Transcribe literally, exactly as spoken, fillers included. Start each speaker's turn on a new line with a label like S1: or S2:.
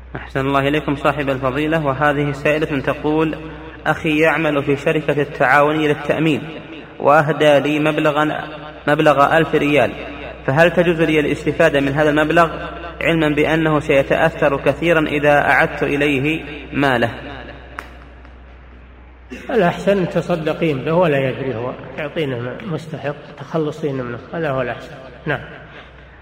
S1: أحسن الله إليكم صاحب الفضيلة. وهذه سائلة تقول: أخي يعمل في شركة التعاونية للتأمين وأهدى لي مبلغا مبلغ ألف ريال، فهل تجوز لي الاستفادة من هذا المبلغ علما بأنه سيتأثر كثيرا إذا أعدت إليه ماله؟
S2: الأحسن تصدقين به ولا يدري هو، تعطينه مستحق تخلصين منه، هذا هو الأحسن. نعم.